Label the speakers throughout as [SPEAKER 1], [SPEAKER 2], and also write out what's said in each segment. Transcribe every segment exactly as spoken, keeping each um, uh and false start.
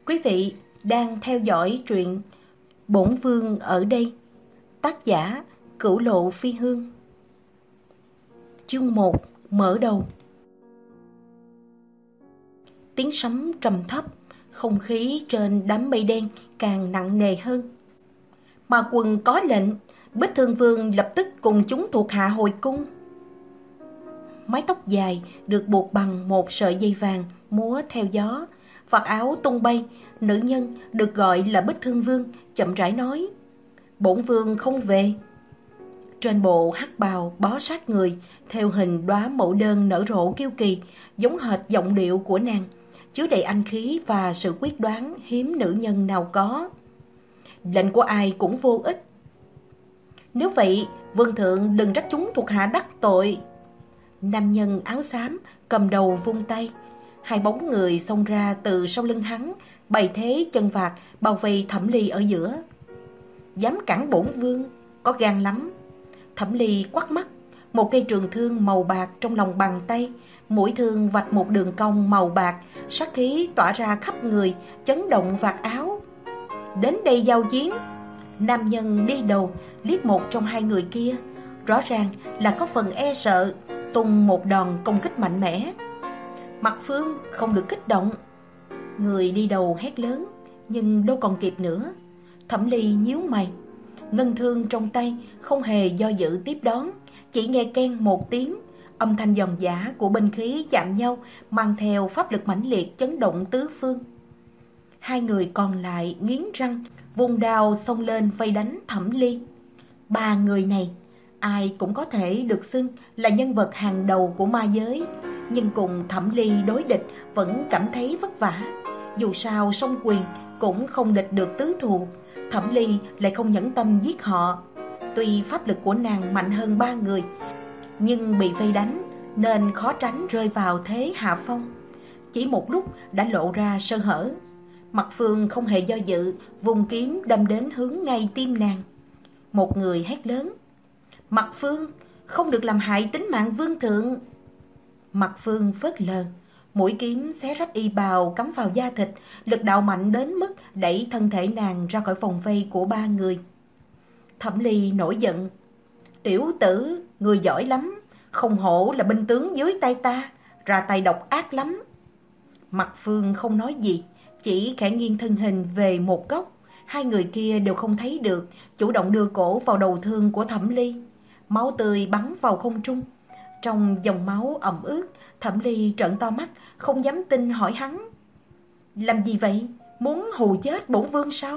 [SPEAKER 1] Quý vị đang theo dõi truyện Bổn Vương ở đây, tác giả Cửu Lộ Phi Hương. Chương một mở đầu. Tiếng sấm trầm thấp, không khí trên đám mây đen càng nặng nề hơn. Mà Quần có lệnh, Bích Thương Vương lập tức cùng chúng thuộc hạ hồi cung. Mái tóc dài được buộc bằng một sợi dây vàng múa theo gió, vạt áo tung bay. Nữ nhân được gọi là Bích Thương Vương chậm rãi nói: Bổn vương không về. Trên bộ hắc bào bó sát người, theo hình đóa mẫu đơn nở rộ kiêu kỳ, giống hệt giọng điệu của nàng, chứa đầy anh khí và sự quyết đoán hiếm nữ nhân nào có. Lệnh của ai cũng vô ích. Nếu vậy, vương thượng đừng trách chúng thuộc hạ đắc tội. Nam nhân áo xám cầm đầu vung tay, hai bóng người xông ra từ sau lưng hắn, bày thế chân vạc bao vây Thẩm Ly ở giữa. Dám cản bổn vương, có gan lắm. Thẩm Ly quắt mắt, một cây trường thương màu bạc trong lòng bàn tay, mũi thương vạch một đường cong màu bạc, sát khí tỏa ra khắp người, chấn động vạt áo. Đến đây giao chiến. Nam nhân đi đầu liếc một trong hai người kia, rõ ràng là có phần e sợ, tung một đòn công kích mạnh mẽ. Mặt Phương không được kích động. Người đi đầu hét lớn, nhưng đâu còn kịp nữa. Thẩm Ly nhíu mày, ngân thương trong tay không hề do dự tiếp đón, chỉ nghe keng một tiếng, âm thanh giòn giã của binh khí chạm nhau mang theo pháp lực mãnh liệt chấn động tứ phương. Hai người còn lại nghiến răng, vung đao xông lên vây đánh Thẩm Ly. Ba người này, ai cũng có thể được xưng là nhân vật hàng đầu của ma giới, nhưng cùng Thẩm Ly đối địch vẫn cảm thấy vất vả. Dù sao song quyền cũng không địch được tứ thù, Thẩm Ly lại không nhẫn tâm giết họ. Tuy pháp lực của nàng mạnh hơn ba người, nhưng bị vây đánh nên khó tránh rơi vào thế hạ phong. Chỉ một lúc đã lộ ra sơ hở. Mặt Phương không hề do dự, vùng kiếm đâm đến hướng ngay tim nàng. Một người hét lớn: Mặt Phương, không được làm hại tính mạng vương thượng. Mặt Phương phớt lờ, mũi kiếm xé rách y bào cắm vào da thịt, lực đạo mạnh đến mức đẩy thân thể nàng ra khỏi vòng vây của ba người. Thẩm Ly nổi giận: Tiểu tử, người giỏi lắm, không hổ là binh tướng dưới tay ta, ra tay độc ác lắm. Mặt Phương không nói gì, chỉ khẽ nghiêng thân hình về một góc. Hai người kia đều không thấy được, chủ động đưa cổ vào đầu thương của Thẩm Ly. Máu tươi bắn vào không trung. Trong dòng máu ẩm ướt, Thẩm Ly trợn to mắt, không dám tin hỏi hắn: Làm gì vậy? Muốn hù chết bổn vương sao?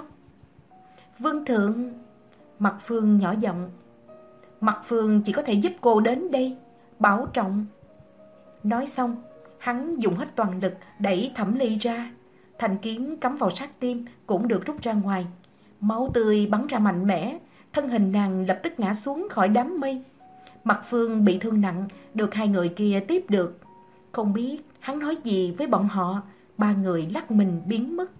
[SPEAKER 1] Vương thượng. Mặt Phương nhỏ giọng: Mặt Phương chỉ có thể giúp cô đến đây, bảo trọng. Nói xong, hắn dùng hết toàn lực đẩy Thẩm Ly ra. Thanh kiếm cắm vào sát tim cũng được rút ra ngoài. Máu tươi bắn ra mạnh mẽ, thân hình nàng lập tức ngã xuống khỏi đám mây. Mặt Phương bị thương nặng, được hai người kia tiếp được. Không biết hắn nói gì với bọn họ, ba người lắc mình biến mất.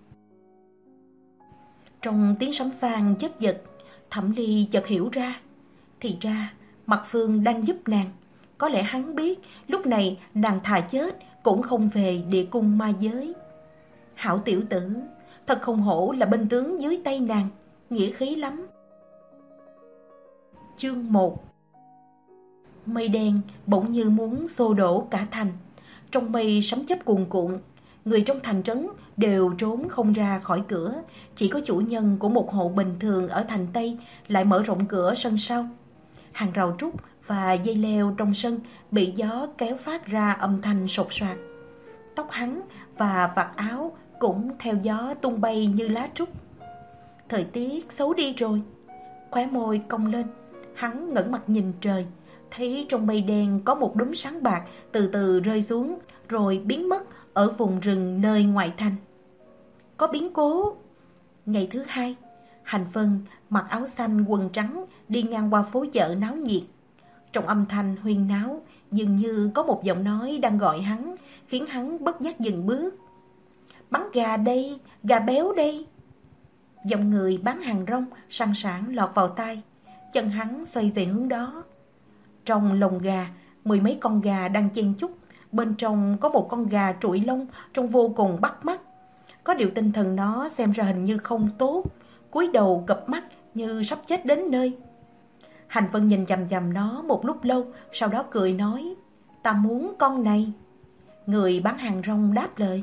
[SPEAKER 1] Trong tiếng sấm vang chớp giật, Thẩm Ly chợt hiểu ra. Thì ra Mặt Phương đang giúp nàng. Có lẽ hắn biết lúc này nàng thà chết cũng không về địa cung ma giới. Hảo tiểu tử, thật không hổ là binh tướng dưới tay nàng, nghĩa khí lắm. Chương một. Mây đen bỗng như muốn xô đổ cả thành. Trong mây sấm chớp cuồn cuộn, người trong thành trấn đều trốn không ra khỏi cửa. Chỉ có chủ nhân của một hộ bình thường ở thành Tây lại mở rộng cửa sân sau. Hàng rào trúc và dây leo trong sân bị gió kéo phát ra âm thanh sột soạt. Tóc hắn và vạt áo cũng theo gió tung bay như lá trúc. Thời tiết xấu đi rồi. Khóe môi cong lên, hắn ngẩng mặt nhìn trời, thấy trong mây đen có một đốm sáng bạc từ từ rơi xuống, rồi biến mất ở vùng rừng nơi ngoại thành. Có biến cố. Ngày thứ hai, Hành Vân mặc áo xanh quần trắng đi ngang qua phố chợ náo nhiệt. Trong âm thanh huyên náo, dường như có một giọng nói đang gọi hắn, khiến hắn bất giác dừng bước. Bắn gà đây, gà béo đây. Dòng người bán hàng rong săn sảng lọt vào tai. Chân hắn xoay về hướng đó. Trong lồng gà, mười mấy con gà đang chen chúc. Bên trong có một con gà trụi lông trông vô cùng bắt mắt. Có điều tinh thần nó xem ra hình như không tốt, cúi đầu cụp mắt như sắp chết đến nơi. Hành Vân nhìn chằm chằm nó một lúc lâu, sau đó cười nói, ta muốn con này. Người bán hàng rong đáp lời,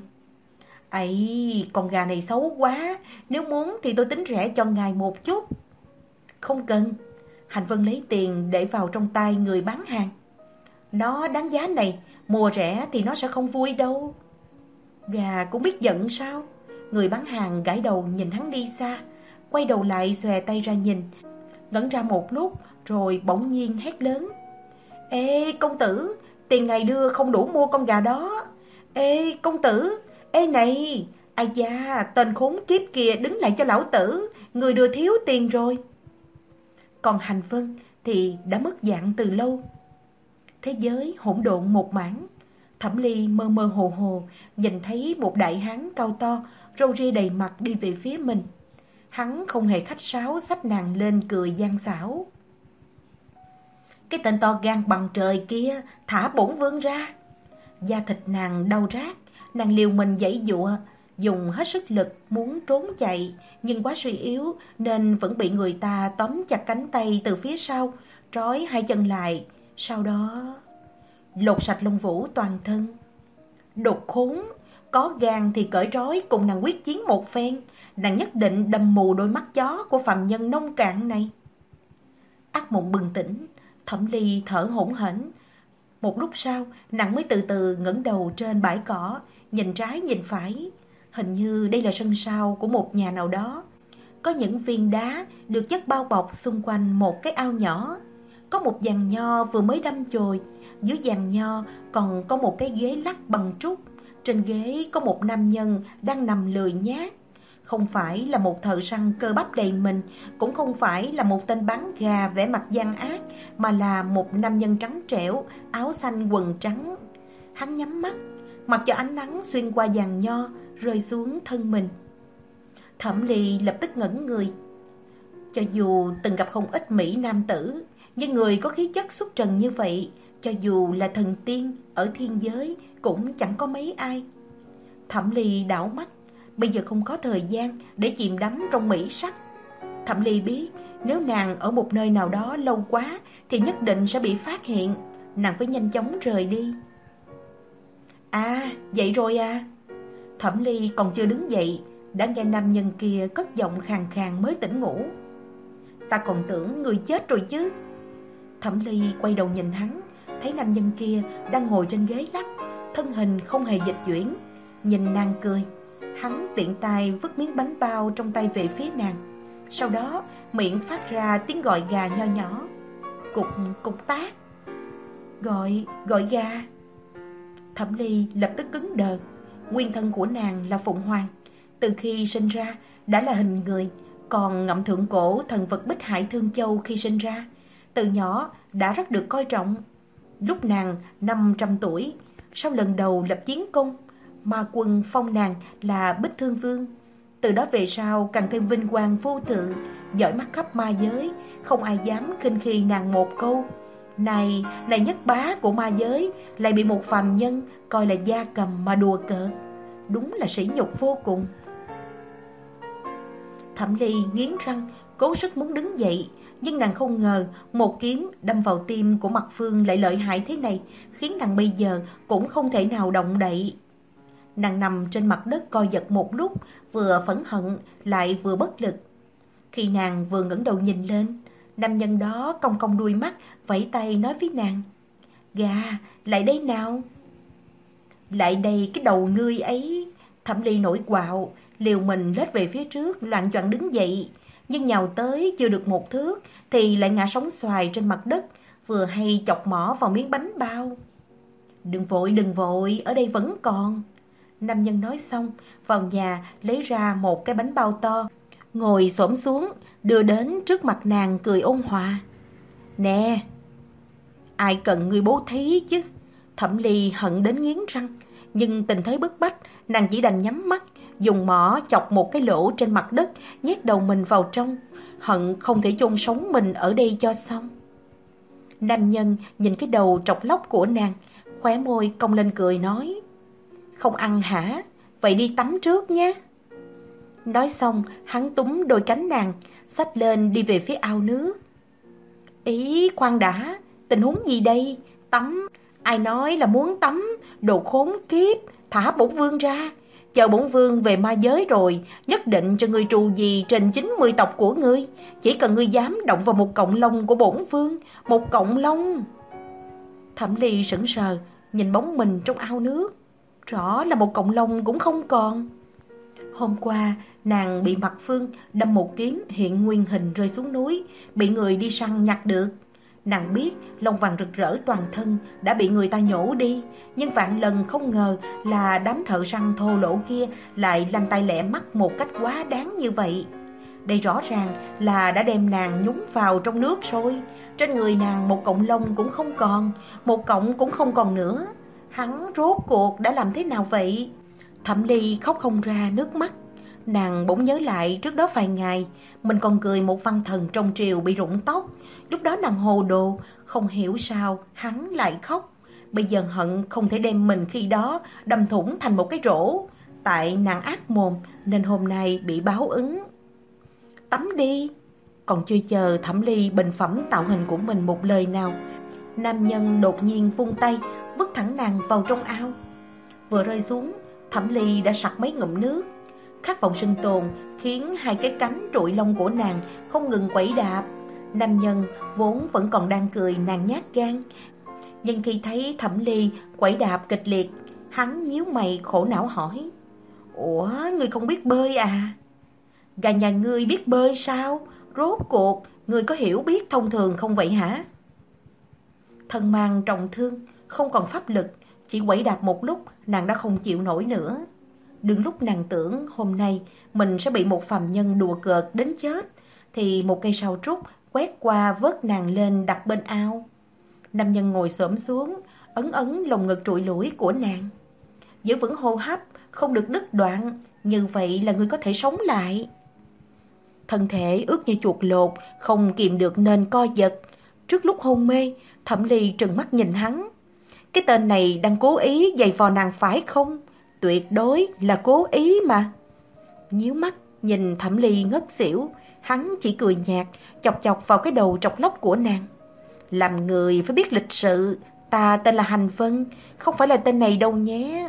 [SPEAKER 1] ấy, con gà này xấu quá, nếu muốn thì tôi tính rẻ cho ngài một chút. Không cần. Hành Vân lấy tiền để vào trong tay người bán hàng. Nó đáng giá này, mua rẻ thì nó sẽ không vui đâu. Gà cũng biết giận sao? Người bán hàng gãi đầu nhìn hắn đi xa, quay đầu lại xòe tay ra nhìn, ngẩn ra một lúc rồi bỗng nhiên hét lớn, ê công tử, tiền ngài đưa không đủ mua con gà đó. Ê công tử, ê này, ai da, tên khốn kiếp kìa, đứng lại cho lão tử, người đưa thiếu tiền rồi. Còn Hành Vân thì đã mất dạng từ lâu. Thế giới hỗn độn một mảng. Thẩm Ly mơ mơ hồ hồ nhìn thấy một đại hán cao to, râu ria đầy mặt đi về phía mình. Hắn không hề khách sáo xách nàng lên cười gian xảo. Cái tên to gan bằng trời kia, thả bổn vương ra. Da thịt nàng đau rát, nàng liều mình giãy giụa, dùng hết sức lực muốn trốn chạy, nhưng quá suy yếu nên vẫn bị người ta tóm chặt cánh tay từ phía sau, trói hai chân lại, sau đó lột sạch lông vũ toàn thân. Đột khốn, có gan thì cởi trói cùng nàng quyết chiến một phen, nàng nhất định đâm mù đôi mắt chó của phàm nhân nông cạn này. Ác mộng bừng tỉnh, Thẩm Ly thở hổn hển. Một lúc sau, nàng mới từ từ ngẩng đầu trên bãi cỏ, nhìn trái nhìn phải. Hình như đây là sân sau của một nhà nào đó. Có những viên đá được chất bao bọc xung quanh một cái ao nhỏ. Có một giàn nho vừa mới đâm chồi, dưới giàn nho còn có một cái ghế lắc bằng trúc. Trên ghế có một nam nhân đang nằm lười nhác. Không phải là một thợ săn cơ bắp đầy mình, cũng không phải là một tên bán gà vẻ mặt gian ác, mà là một nam nhân trắng trẻo, áo xanh quần trắng. Hắn nhắm mắt, mặc cho ánh nắng xuyên qua giàn nho rơi xuống thân mình. Thẩm Ly lập tức ngẩn người. Cho dù từng gặp không ít mỹ nam tử, nhưng người có khí chất xuất trần như vậy, cho dù là thần tiên ở thiên giới cũng chẳng có mấy ai. Thẩm Ly đảo mắt, bây giờ không có thời gian để chìm đắm trong mỹ sắc. Thẩm Ly biết nếu nàng ở một nơi nào đó lâu quá thì nhất định sẽ bị phát hiện. Nàng phải nhanh chóng rời đi. À, dậy rồi à? Thẩm Ly còn chưa đứng dậy đã nghe nam nhân kia cất giọng khàn khàn mới tỉnh ngủ. Ta còn tưởng người chết rồi chứ. Thẩm Ly quay đầu nhìn hắn, thấy nam nhân kia đang ngồi trên ghế lắc, thân hình không hề dịch chuyển, nhìn nàng cười. Hắn tiện tay vứt miếng bánh bao trong tay về phía nàng, sau đó miệng phát ra tiếng gọi gà nho nhỏ. Cục cục tác. Gọi, gọi gà. Thẩm Ly lập tức cứng đờ. Nguyên thân của nàng là Phụng Hoàng, từ khi sinh ra đã là hình người, còn ngậm thượng cổ thần vật Bích Hải Thương Châu khi sinh ra, từ nhỏ đã rất được coi trọng. Lúc nàng năm trăm tuổi, sau lần đầu lập chiến công, ma quân phong nàng là Bích Thương Vương. Từ đó về sau càng thêm vinh quang vô thượng, giỏi mắt khắp ma giới, không ai dám khinh khi nàng một câu. Này, này nhất bá của ma giới, lại bị một phàm nhân coi là gia cầm mà đùa cợt. Đúng là sỉ nhục vô cùng. Thẩm Ly nghiến răng, cố sức muốn đứng dậy, nhưng nàng không ngờ một kiếm đâm vào tim của Mặc Phương lại lợi hại thế này, khiến nàng bây giờ cũng không thể nào động đậy. Nàng nằm trên mặt đất co giật một lúc, vừa phẫn hận lại vừa bất lực. Khi nàng vừa ngẩng đầu nhìn lên, nam nhân đó cong cong đuôi mắt, vẫy tay nói với nàng: Gà, lại đây nào. Lại đây cái đầu ngươi ấy. Thẩm Ly nổi quạo, liều mình lết về phía trước, loạng choạng đứng dậy, nhưng nhào tới chưa được một thước thì lại ngã sóng xoài trên mặt đất, vừa hay chọc mỏ vào miếng bánh bao. Đừng vội, đừng vội, ở đây vẫn còn. Nam nhân nói xong, vào nhà lấy ra một cái bánh bao to, ngồi xổm xuống, đưa đến trước mặt nàng cười ôn hòa. Nè, ai cần ngươi bố thí chứ. Thẩm Ly hận đến nghiến răng, nhưng tình thế bức bách, nàng chỉ đành nhắm mắt, dùng mỏ chọc một cái lỗ trên mặt đất, nhét đầu mình vào trong, hận không thể chôn sống mình ở đây cho xong. Nam nhân nhìn cái đầu trọc lóc của nàng, khóe môi cong lên cười nói: Không ăn hả? Vậy đi tắm trước nhé. Nói xong, hắn túm đôi cánh nàng, xách lên đi về phía ao nước. Ý, khoan đã, tình huống gì đây? Tắm, ai nói là muốn tắm, đồ khốn kiếp, thả bổn vương ra. Chờ bổn vương về ma giới rồi, nhất định cho ngươi trù gì trên chín mươi tộc của ngươi. Chỉ cần ngươi dám động vào một cọng lông của bổn vương, một cọng lông. Thẩm Ly sững sờ, nhìn bóng mình trong ao nước. Rõ là một cọng lông cũng không còn. Hôm qua, nàng bị Mặt Phương đâm một kiếm hiện nguyên hình rơi xuống núi, bị người đi săn nhặt được. Nàng biết lông vàng rực rỡ toàn thân đã bị người ta nhổ đi, nhưng vạn lần không ngờ là đám thợ săn thô lỗ kia lại lanh tay lẹ mắt một cách quá đáng như vậy. Đây rõ ràng là đã đem nàng nhúng vào trong nước rồi. Trên người nàng một cọng lông cũng không còn, một cọng cũng không còn nữa. Hắn rốt cuộc đã làm thế nào vậy? Thẩm Ly khóc không ra nước mắt. Nàng bỗng nhớ lại trước đó vài ngày mình còn cười một văn thần trong triều bị rụng tóc. Lúc đó nàng hồ đồ, không hiểu sao hắn lại khóc. Bây giờ hận không thể đem mình khi đó đâm thủng thành một cái rổ. Tại nàng ác mồm nên hôm nay bị báo ứng. Tắm đi. Còn chưa chờ Thẩm Ly bình phẩm tạo hình của mình một lời nào, nam nhân đột nhiên vung tay vứt thẳng nàng vào trong ao. Vừa rơi xuống, Thẩm Ly đã sặc mấy ngụm nước. Khát vọng sinh tồn khiến hai cái cánh trụi lông của nàng không ngừng quẩy đạp. Nam nhân vốn vẫn còn đang cười nàng nhát gan, nhưng khi thấy Thẩm Ly quẩy đạp kịch liệt, hắn nhíu mày khổ não hỏi: Ủa, ngươi không biết bơi à? Gà nhà ngươi biết bơi sao? Rốt cuộc ngươi có hiểu biết thông thường không vậy hả? Thân mang trọng thương, không còn pháp lực, chỉ quẩy đạp một lúc nàng đã không chịu nổi nữa. Đừng lúc nàng tưởng hôm nay mình sẽ bị một phàm nhân đùa cợt đến chết, thì một cây sào trúc quét qua vớt nàng lên đặt bên ao. Nam nhân ngồi xổm xuống, ấn ấn lồng ngực trụi lủi của nàng. Giữ vững hô hấp, không được đứt đoạn, như vậy là ngươi có thể sống lại. Thân thể ướt như chuột lột, không kìm được nên co giật. Trước lúc hôn mê, Thẩm Ly trừng mắt nhìn hắn. Cái tên này đang cố ý giày vò nàng phải không? Tuyệt đối là cố ý mà. Nhíu mắt nhìn Thẩm Ly ngất xỉu, hắn chỉ cười nhạt, chọc chọc vào cái đầu trọc lóc của nàng. Làm người phải biết lịch sự, ta tên là Hành Vân, không phải là tên này đâu nhé.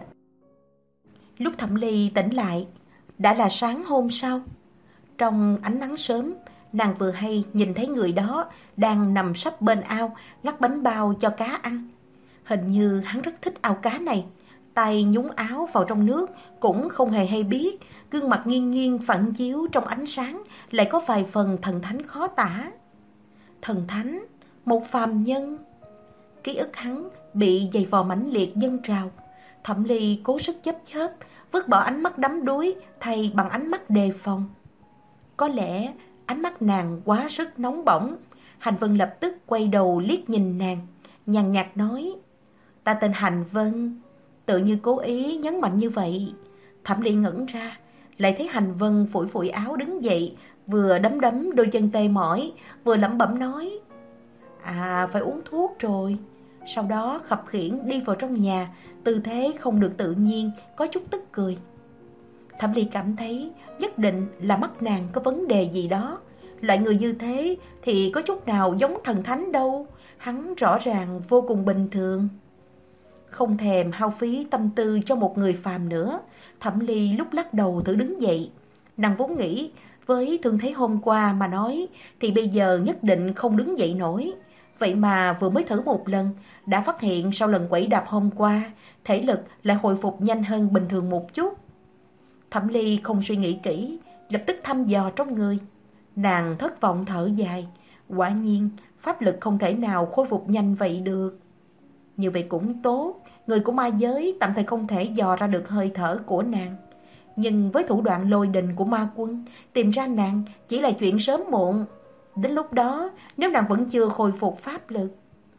[SPEAKER 1] Lúc Thẩm Ly tỉnh lại, đã là sáng hôm sau. Trong ánh nắng sớm, nàng vừa hay nhìn thấy người đó đang nằm sấp bên ao, ngắt bánh bao cho cá ăn. Hình như hắn rất thích ao cá này. Tay nhúng áo vào trong nước cũng không hề hay biết, gương mặt nghiêng nghiêng phản chiếu trong ánh sáng lại có vài phần thần thánh khó tả. Thần thánh, một phàm nhân. Ký ức hắn bị giày vò mãnh liệt dâng trào. Thẩm Ly cố sức chớp chớp, vứt bỏ ánh mắt đắm đuối thay bằng ánh mắt đề phòng. Có lẽ ánh mắt nàng quá sức nóng bỏng. Hành Vân lập tức quay đầu liếc nhìn nàng, nhàn nhạt nói: Ta tên Hành Vân. Tự như cố ý nhấn mạnh như vậy. Thẩm Ly ngẩn ra, lại thấy Hành Vân phủi phủi áo đứng dậy, vừa đấm đấm đôi chân tê mỏi, vừa lẩm bẩm nói: À, phải uống thuốc rồi. Sau đó khập khiễng đi vào trong nhà, tư thế không được tự nhiên, có chút tức cười. Thẩm Ly cảm thấy nhất định là mắt nàng có vấn đề gì đó. Loại người như thế thì có chút nào giống thần thánh đâu. Hắn rõ ràng vô cùng bình thường. Không thèm hao phí tâm tư cho một người phàm nữa, Thẩm Ly lúc lắc đầu thử đứng dậy. Nàng vốn nghĩ với thương thế hôm qua mà nói thì bây giờ nhất định không đứng dậy nổi. Vậy mà vừa mới thử một lần đã phát hiện sau lần quẩy đạp hôm qua, thể lực lại hồi phục nhanh hơn bình thường một chút. Thẩm Ly không suy nghĩ kỹ, lập tức thăm dò trong người. Nàng thất vọng thở dài. Quả nhiên pháp lực không thể nào khôi phục nhanh vậy được. Như vậy cũng tốt, người của ma giới tạm thời không thể dò ra được hơi thở của nàng. Nhưng với thủ đoạn lôi đình của ma quân, tìm ra nàng chỉ là chuyện sớm muộn. Đến lúc đó, nếu nàng vẫn chưa khôi phục pháp lực.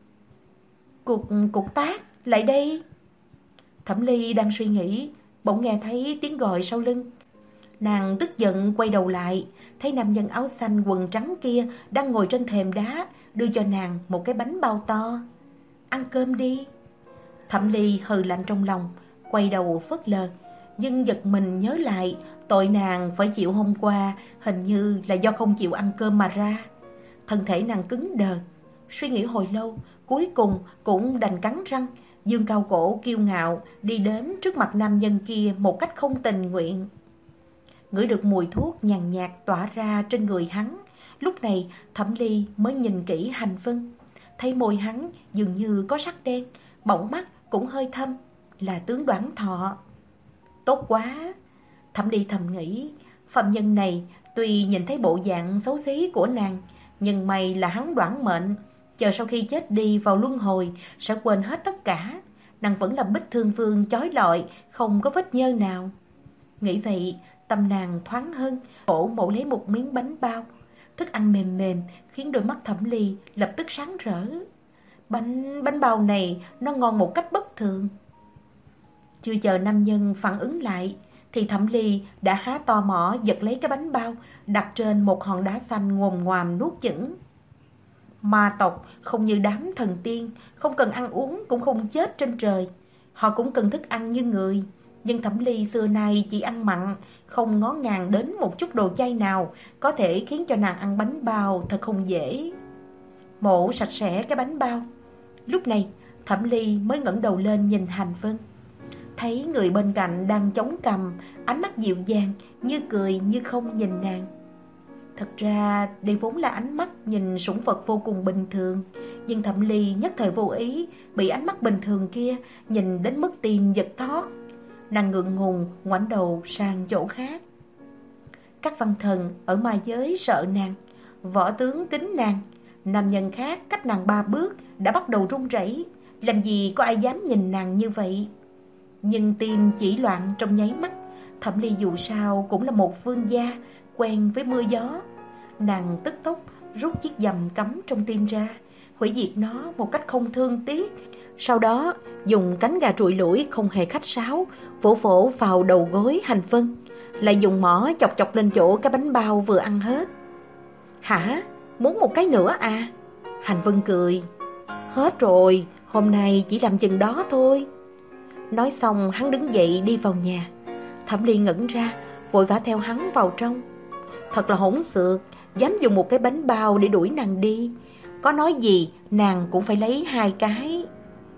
[SPEAKER 1] Cục, cục tác, lại đây. Thẩm Ly đang suy nghĩ, bỗng nghe thấy tiếng gọi sau lưng. Nàng tức giận quay đầu lại, thấy nam nhân áo xanh quần trắng kia đang ngồi trên thềm đá, đưa cho nàng một cái bánh bao to. Ăn cơm đi. Thẩm Ly hừ lạnh trong lòng, quay đầu phớt lờ. Nhưng giật mình nhớ lại, tội nàng phải chịu hôm qua hình như là do không chịu ăn cơm mà ra. Thân thể nàng cứng đờ, suy nghĩ hồi lâu, cuối cùng cũng đành cắn răng, dương cao cổ kiêu ngạo đi đến trước mặt nam nhân kia một cách không tình nguyện. Ngửi được mùi thuốc nhàn nhạt tỏa ra trên người hắn, lúc này Thẩm Ly mới nhìn kỹ Hành Vân, thấy môi hắn dường như có sắc đen, bọng mắt cũng hơi thâm, là tướng Đoản Thọ. Tốt quá, Thẩm Ly thầm nghĩ, phạm nhân này tuy nhìn thấy bộ dạng xấu xí của nàng, nhưng may là hắn đoản mệnh, chờ sau khi chết đi vào luân hồi sẽ quên hết tất cả. Nàng vẫn là Bích Thương Vương chói lọi, không có vết nhơ nào. Nghĩ vậy, tâm nàng thoáng hơn, cổ mổ lấy một miếng bánh bao. Thức ăn mềm mềm khiến đôi mắt Thẩm Ly lập tức sáng rỡ. Bánh, bánh bao này nó ngon một cách bất thường. Chưa chờ nam nhân phản ứng lại, thì Thẩm Ly đã há to mỏ giật lấy cái bánh bao, đặt trên một hòn đá xanh ngồm ngoàm nuốt chửng. Ma tộc không như đám thần tiên, không cần ăn uống cũng không chết trên trời. Họ cũng cần thức ăn như người. Nhưng Thẩm Ly xưa nay chỉ ăn mặn, không ngó ngàng đến một chút đồ chay nào, có thể khiến cho nàng ăn bánh bao thật không dễ. Mổ sạch sẽ cái bánh bao. Lúc này, Thẩm Ly mới ngẩng đầu lên nhìn Hành Vân. Thấy người bên cạnh đang chống cằm, ánh mắt dịu dàng, như cười như không nhìn nàng. Thật ra đây vốn là ánh mắt nhìn sủng vật vô cùng bình thường, nhưng Thẩm Ly nhất thời vô ý bị ánh mắt bình thường kia nhìn đến mức tim giật thót. Nàng ngượng ngùng ngoảnh đầu sang chỗ khác. Các văn thần ở ma giới sợ nàng, võ tướng kính nàng, nam nhân khác cách nàng ba bước đã bắt đầu run rẩy. Làm gì có ai dám nhìn nàng như vậy? Nhưng tim chỉ loạn trong nháy mắt. Thẩm Ly dù sao cũng là một vương gia, quen với mưa gió. Nàng tức tốc rút chiếc dầm cắm trong tim ra, hủy diệt nó một cách không thương tiếc. Sau đó dùng cánh gà trụi lủi không hề khách sáo vỗ vỗ vào đầu gối Hành Vân, lại dùng mỏ chọc chọc lên chỗ cái bánh bao vừa ăn hết. Hả? Muốn một cái nữa à? Hành Vân cười. Hết rồi, hôm nay chỉ làm chừng đó thôi. Nói xong hắn đứng dậy đi vào nhà. Thẩm Ly ngẩn ra, vội vã theo hắn vào trong. Thật là hỗn xược, dám dùng một cái bánh bao để đuổi nàng đi. Có nói gì nàng cũng phải lấy hai cái.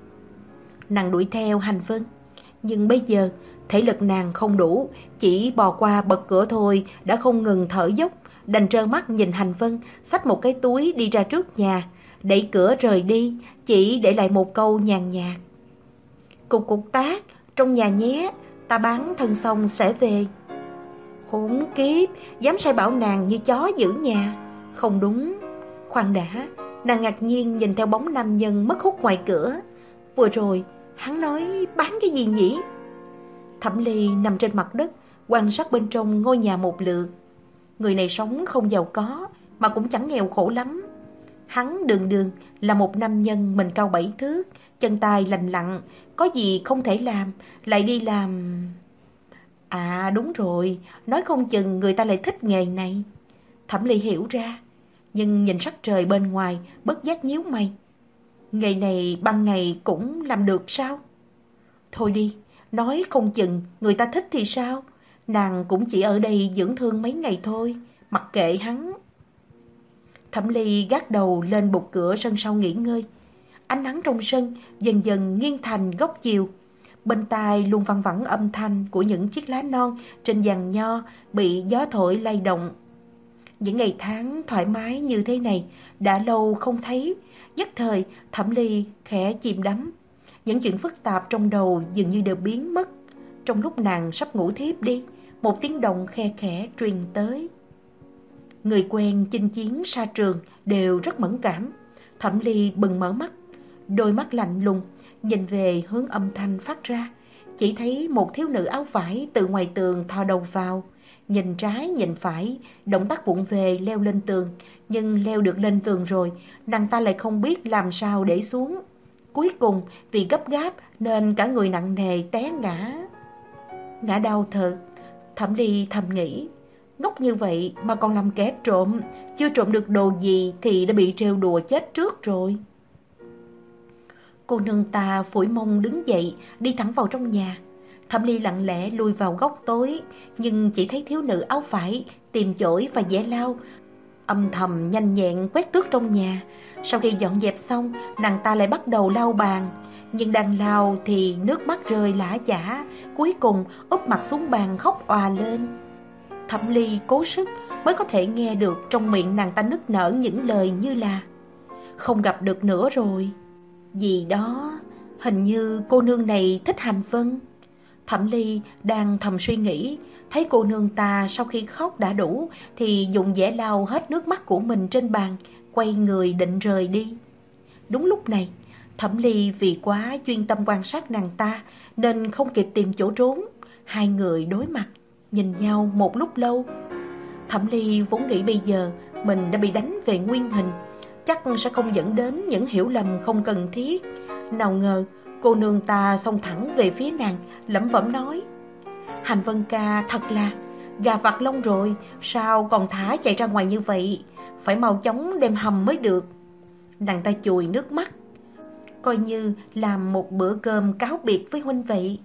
[SPEAKER 1] Nàng đuổi theo Hành Vân, nhưng bây giờ thể lực nàng không đủ, chỉ bò qua bậc cửa thôi đã không ngừng thở dốc, đành trơ mắt nhìn Hành Vân xách một cái túi đi ra trước nhà, đẩy cửa rời đi, chỉ để lại một câu nhàn nhạt. Cục cục tác, trong nhà nhé, ta bán thân xong sẽ về. Khốn kiếp, dám sai bảo nàng như chó giữ nhà. Không đúng. Khoan đã, nàng ngạc nhiên nhìn theo bóng nam nhân mất hút ngoài cửa. Vừa rồi, hắn nói bán cái gì nhỉ? Thẩm Ly nằm trên mặt đất, quan sát bên trong ngôi nhà một lượt. Người này sống không giàu có, mà cũng chẳng nghèo khổ lắm. Hắn đường đường là một nam nhân mình cao bảy thước, chân tay lành lặn, có gì không thể làm, lại đi làm... À đúng rồi, nói không chừng người ta lại thích nghề này. Thẩm Ly hiểu ra, nhưng nhìn sắc trời bên ngoài, bất giác nhíu mày. Nghề này ban ngày cũng làm được sao? Thôi đi, nói không chừng người ta thích thì sao? Nàng cũng chỉ ở đây dưỡng thương mấy ngày thôi, mặc kệ hắn. Thẩm Ly gác đầu lên bục cửa sân sau nghỉ ngơi. Ánh nắng trong sân dần dần nghiêng thành góc chiều. Bên tai luôn văng vẳng âm thanh của những chiếc lá non trên giàn nho bị gió thổi lay động. Những ngày tháng thoải mái như thế này đã lâu không thấy. Nhất thời Thẩm Ly khẽ chìm đắm. Những chuyện phức tạp trong đầu dường như đều biến mất. Trong lúc nàng sắp ngủ thiếp đi, một tiếng động khe khẽ truyền tới. Người quen chinh chiến xa trường đều rất mẫn cảm. Thẩm Ly bừng mở mắt, đôi mắt lạnh lùng nhìn về hướng âm thanh phát ra. Chỉ thấy một thiếu nữ áo vải từ ngoài tường thò đầu vào, nhìn trái nhìn phải, động tác vụng về leo lên tường. Nhưng leo được lên tường rồi, nàng ta lại không biết làm sao để xuống. Cuối cùng vì gấp gáp nên cả người nặng nề té ngã. Ngã đau thật. Thẩm Ly thầm nghĩ, ngốc như vậy mà còn làm kẻ trộm, chưa trộm được đồ gì thì đã bị trêu đùa chết trước rồi. Cô nương ta phủi mông đứng dậy, đi thẳng vào trong nhà. Thẩm Ly lặng lẽ lui vào góc tối, nhưng chỉ thấy thiếu nữ áo vải tìm chổi và dẻ lau, âm thầm nhanh nhẹn quét tước trong nhà. Sau khi dọn dẹp xong, nàng ta lại bắt đầu lau bàn, nhưng đang lau thì nước mắt rơi lã chã, cuối cùng úp mặt xuống bàn khóc òa lên. Thẩm Ly cố sức mới có thể nghe được trong miệng nàng ta nức nở những lời như là: không gặp được nữa rồi. Gì đó, hình như cô nương này thích Hành Vân. Thẩm Ly đang thầm suy nghĩ, thấy cô nương ta sau khi khóc đã đủ thì dùng dẻ lau hết nước mắt của mình trên bàn, quay người định rời đi. Đúng lúc này, Thẩm Ly vì quá chuyên tâm quan sát nàng ta nên không kịp tìm chỗ trốn. Hai người đối mặt, nhìn nhau một lúc lâu. Thẩm Ly vốn nghĩ bây giờ mình đã bị đánh về nguyên hình, chắc sẽ không dẫn đến những hiểu lầm không cần thiết. Nào ngờ cô nương ta xông thẳng về phía nàng, lẩm bẩm nói: Hành Vân ca thật là gà vặt lông rồi, sao còn thả chạy ra ngoài như vậy, phải mau chóng đem hầm mới được. Nàng ta chùi nước mắt, coi như làm một bữa cơm cáo biệt với huynh vậy.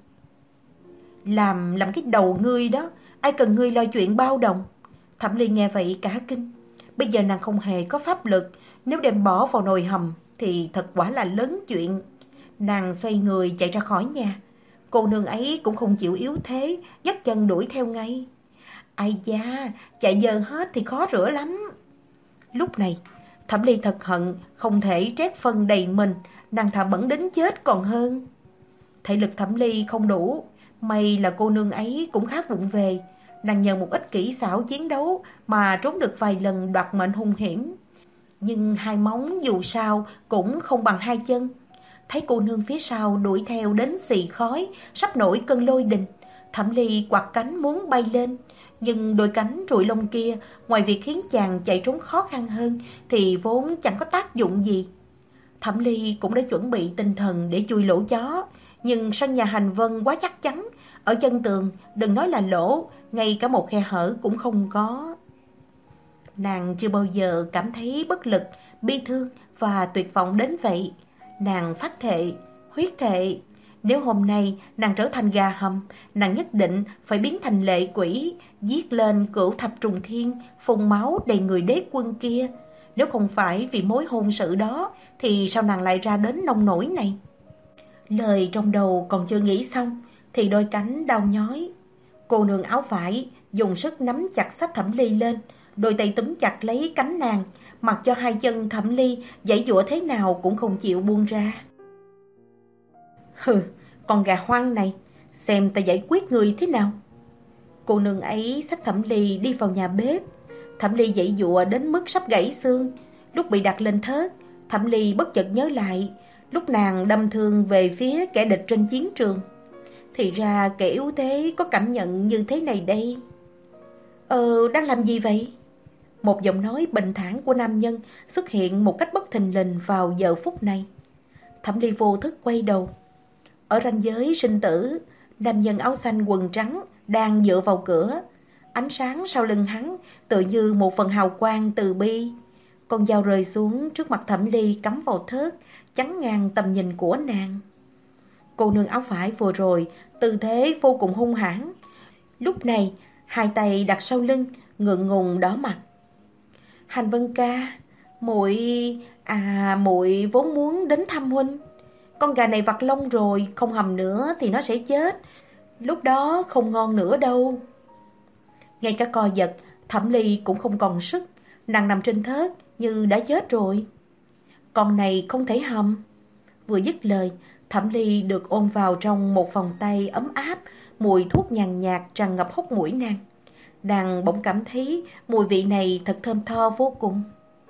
[SPEAKER 1] Làm làm cái đầu ngươi đó, ai cần ngươi lo chuyện bao đồng. Thẩm Ly nghe vậy cả kinh. Bây giờ nàng không hề có pháp lực, nếu đem bỏ vào nồi hầm thì thật quả là lớn chuyện. Nàng xoay người chạy ra khỏi nhà. Cô nương ấy cũng không chịu yếu thế, nhấc chân đuổi theo ngay. Ai da, chạy dơ hết thì khó rửa lắm. Lúc này, Thẩm Ly thật hận không thể trét phân đầy mình, nàng thà bẩn đến chết còn hơn. Thể lực Thẩm Ly không đủ, may là cô nương ấy cũng khá vụng về. Nàng nhờ một ít kỹ xảo chiến đấu mà trốn được vài lần đoạt mệnh hung hiểm. Nhưng hai móng dù sao cũng không bằng hai chân. Thấy cô nương phía sau đuổi theo đến xì khói, sắp nổi cơn lôi đình, Thẩm Ly quạt cánh muốn bay lên. Nhưng đôi cánh trụi lông kia, ngoài việc khiến chàng chạy trốn khó khăn hơn thì vốn chẳng có tác dụng gì. Thẩm Ly cũng đã chuẩn bị tinh thần để chui lỗ chó, nhưng sân nhà Hành Vân quá chắc chắn, ở chân tường đừng nói là lỗ, ngay cả một khe hở cũng không có. Nàng chưa bao giờ cảm thấy bất lực, bi thương và tuyệt vọng đến vậy. Nàng phát thệ, huyết thệ, nếu hôm nay nàng trở thành gà hầm, nàng nhất định phải biến thành lệ quỷ, giết lên cửu thập trùng thiên, phun máu đầy người đế quân kia. Nếu không phải vì mối hôn sự đó thì sao nàng lại ra đến nông nổi này? Lời trong đầu còn chưa nghĩ xong thì đôi cánh đau nhói. Cô nương áo vải dùng sức nắm chặt xách Thẩm Ly lên, đôi tay túm chặt lấy cánh nàng, mặc cho hai chân Thẩm Ly giãy giụa thế nào cũng không chịu buông ra. Hừ, con gà hoang này, xem ta giải quyết người thế nào. Cô nương ấy xách Thẩm Ly đi vào nhà bếp. Thẩm Ly giãy giụa đến mức sắp gãy xương. Lúc bị đặt lên thớt, Thẩm Ly bất chợt nhớ lại lúc nàng đâm thương về phía kẻ địch trên chiến trường. Thì ra kẻ yếu thế có cảm nhận như thế này đây. Ờ, đang làm gì vậy? Một giọng nói bình thản của nam nhân xuất hiện một cách bất thình lình vào giờ phút này. Thẩm Ly vô thức quay đầu. Ở ranh giới sinh tử, nam nhân áo xanh quần trắng đang dựa vào cửa. Ánh sáng sau lưng hắn tự như một phần hào quang từ bi. Con dao rơi xuống trước mặt Thẩm Ly cắm vào thớt, chắn ngang tầm nhìn của nàng. Cô nương áo vải vừa rồi tư thế vô cùng hung hãn. Lúc này hai tay đặt sau lưng, ngượng ngùng đỏ mặt. Hành Vân ca, muội à muội vốn muốn đến thăm huynh. Con gà này vặt lông rồi, không hầm nữa thì nó sẽ chết. Lúc đó không ngon nữa đâu. Ngay cả co giật, Thẩm Ly cũng không còn sức. Nàng nằm trên thớt như đã chết rồi. Con này không thể hầm. Vừa dứt lời, Thẩm Ly được ôm vào trong một vòng tay ấm áp, mùi thuốc nhàn nhạt tràn ngập hốc mũi nàng. Nàng bỗng cảm thấy mùi vị này thật thơm tho vô cùng.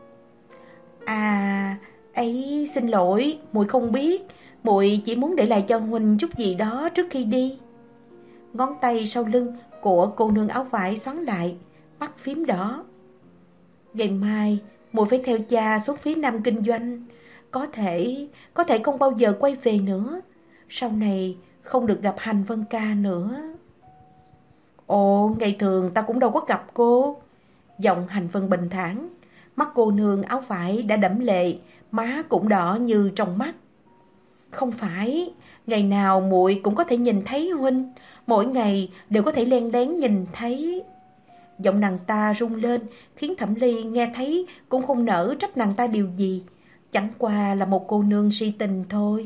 [SPEAKER 1] À, ấy xin lỗi, muội không biết, muội chỉ muốn để lại cho huynh chút gì đó trước khi đi. Ngón tay sau lưng của cô nương áo vải xoắn lại, mắt phím đỏ. Ngày mai muội phải theo cha xuống phía Nam kinh doanh, có thể có thể không bao giờ quay về nữa. Sau này không được gặp Hành Vân ca nữa. Ồ, ngày thường ta cũng đâu có gặp cô. Giọng Hành Vân bình thản. Mắt cô nương áo vải đã đẫm lệ, má cũng đỏ như trong mắt. Không phải, ngày nào muội cũng có thể nhìn thấy huynh, mỗi ngày đều có thể len lén nhìn thấy. Giọng nàng ta rung lên, khiến Thẩm Ly nghe thấy cũng không nỡ trách nàng ta điều gì. Chẳng qua là một cô nương si tình thôi.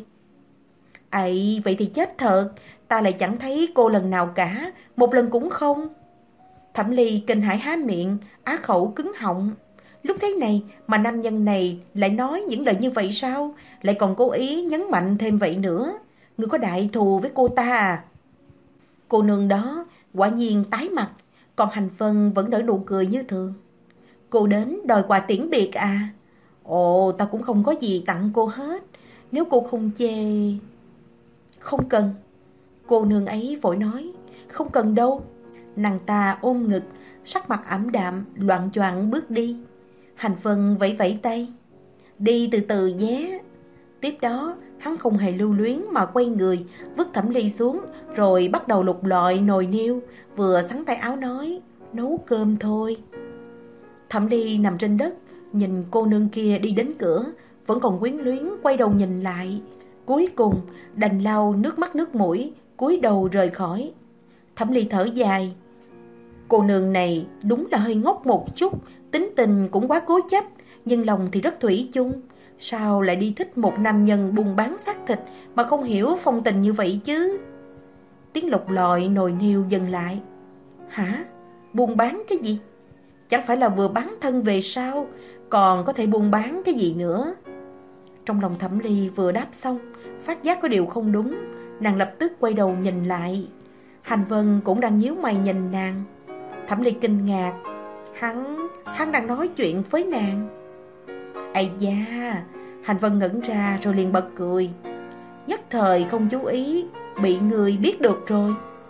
[SPEAKER 1] Ấy, vậy thì chết thật, ta lại chẳng thấy cô lần nào cả, một lần cũng không. Thẩm Ly kinh hãi há miệng, á khẩu cứng họng. Lúc thế này mà nam nhân này lại nói những lời như vậy sao? Lại còn cố ý nhấn mạnh thêm vậy nữa. Ngươi có đại thù với cô ta à? Cô nương đó quả nhiên tái mặt, còn Hành Vân vẫn nở nụ cười như thường. Cô đến đòi quà tiễn biệt à? Ồ, ta cũng không có gì tặng cô hết. Nếu cô không chê... Không cần. Cô nương ấy vội nói. Không cần đâu. Nàng ta ôm ngực, sắc mặt ảm đạm, loạng choạng bước đi. Hành Vân vẫy vẫy tay. Đi từ từ nhé. Tiếp đó, hắn không hề lưu luyến mà quay người, vứt Thẩm Ly xuống, rồi bắt đầu lục lọi nồi niêu, vừa xắn tay áo nói, nấu cơm thôi. Thẩm Ly nằm trên đất, nhìn cô nương kia đi đến cửa, vẫn còn quyến luyến quay đầu nhìn lại. Cuối cùng, đành lau nước mắt nước mũi, cúi đầu rời khỏi. Thẩm Ly thở dài. Cô nương này đúng là hơi ngốc một chút, tính tình cũng quá cố chấp, nhưng lòng thì rất thủy chung. Sao lại đi thích một nam nhân buôn bán xác thịt mà không hiểu phong tình như vậy chứ? Tiếng lục lọi nồi niêu dừng lại. Hả? Buôn bán cái gì? Chẳng phải là vừa bán thân về sao? Còn có thể buôn bán cái gì nữa? Trong lòng Thẩm Ly vừa đáp xong, phát giác có điều không đúng, nàng lập tức quay đầu nhìn lại. Hành Vân cũng đang nhíu mày nhìn nàng. Thẩm Ly kinh ngạc. Hắn, hắn đang nói chuyện với nàng. Ây da, Hành Vân ngẩn ra rồi liền bật cười. Nhất thời không chú ý, bị người biết được rồi.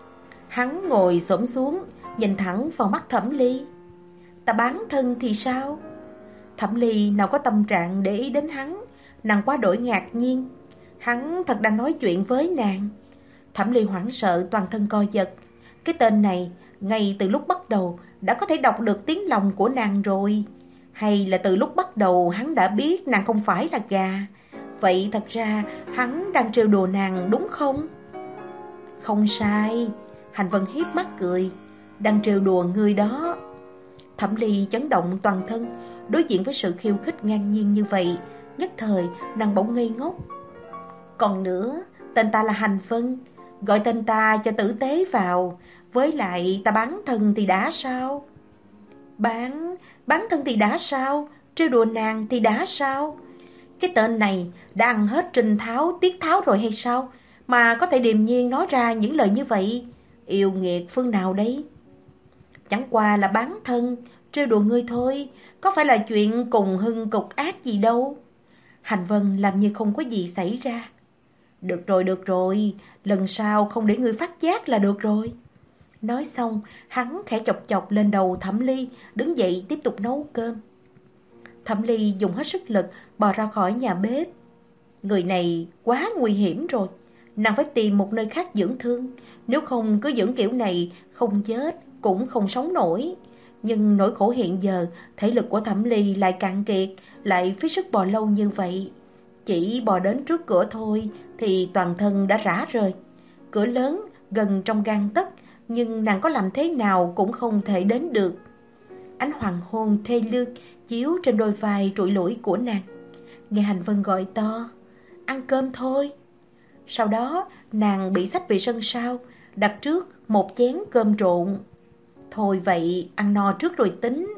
[SPEAKER 1] Hắn ngồi xổm xuống, nhìn thẳng vào mắt Thẩm Ly. Ta bán thân thì sao? Thẩm Ly nào có tâm trạng để ý đến hắn, nàng quá đổi ngạc nhiên. Hắn thật đang nói chuyện với nàng. Thẩm Ly hoảng sợ toàn thân co giật. Cái tên này ngay từ lúc bắt đầu đã có thể đọc được tiếng lòng của nàng rồi. Hay là từ lúc bắt đầu hắn đã biết nàng không phải là gà? Vậy thật ra hắn đang trêu đùa nàng đúng không? Không sai, Hành Vân hiếp mắt cười. Đang trêu đùa người đó. Thẩm Ly chấn động toàn thân, đối diện với sự khiêu khích ngang nhiên như vậy, nhất thời nàng bỗng ngây ngốc. Còn nữa, tên ta là Hành Vân, gọi tên ta cho tử tế vào. Với lại ta bán thân thì đã sao? Bán, bán thân thì đã sao? Trêu đùa nàng thì đã sao? Cái tên này đã ăn hết Trinh Tháo, Tiết Tháo rồi hay sao? Mà có thể điềm nhiên nói ra những lời như vậy. Yêu nghiệt phương nào đấy? Chẳng qua là bán thân, trêu đùa ngươi thôi, có phải là chuyện cùng hưng cục ác gì đâu. Hành Vân làm như không có gì xảy ra. Được rồi, được rồi, lần sau không để ngươi phát giác là được rồi. Nói xong, hắn khẽ chọc chọc lên đầu Thẩm Ly, đứng dậy tiếp tục nấu cơm. Thẩm Ly dùng hết sức lực bò ra khỏi nhà bếp. Người này quá nguy hiểm rồi, nàng phải tìm một nơi khác dưỡng thương. Nếu không cứ dưỡng kiểu này, không chết cũng không sống nổi. Nhưng nỗi khổ hiện giờ, thể lực của Thẩm Ly lại cạn kiệt, lại phí sức bò lâu như vậy. Chỉ bò đến trước cửa thôi thì toàn thân đã rã rời. Cửa lớn gần trong gang tấc, nhưng nàng có làm thế nào cũng không thể đến được. Ánh hoàng hôn thê lương chiếu trên đôi vai trụi lủi của nàng. Nghe Hành Vân gọi to, ăn cơm thôi. Sau đó nàng bị xách về sân sau, đặt trước một chén cơm trộn. Thôi vậy, ăn no trước rồi tính.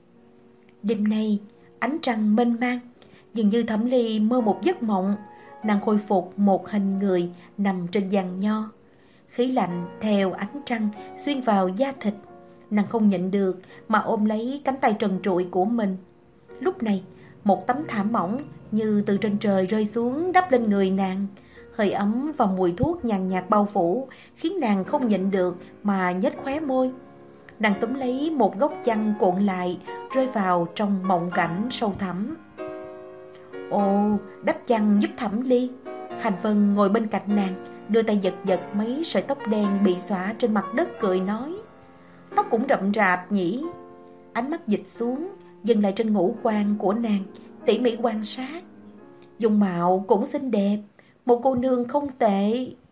[SPEAKER 1] Đêm nay, ánh trăng mênh mang, dường như Thẩm Ly mơ một giấc mộng. Nàng khôi phục một hình người nằm trên giàn nho. Khí lạnh theo ánh trăng xuyên vào da thịt. Nàng không nhịn được mà ôm lấy cánh tay trần trụi của mình. Lúc này, một tấm thảm mỏng như từ trên trời rơi xuống đắp lên người nàng. Hơi ấm và mùi thuốc nhàn nhạt bao phủ, khiến nàng không nhịn được mà nhếch khóe môi. Nàng túm lấy một góc chăn cuộn lại, rơi vào trong mộng cảnh sâu thẳm. Ồ, đắp chăn giúp Thẩm Ly. Hành Vân ngồi bên cạnh nàng, đưa tay giật giật mấy sợi tóc đen bị xõa trên mặt đất, cười nói, tóc cũng rậm rạp nhỉ. Ánh mắt dịch xuống, dừng lại trên ngũ quan của nàng, tỉ mỉ quan sát. Dung mạo cũng xinh đẹp, một cô nương không tệ.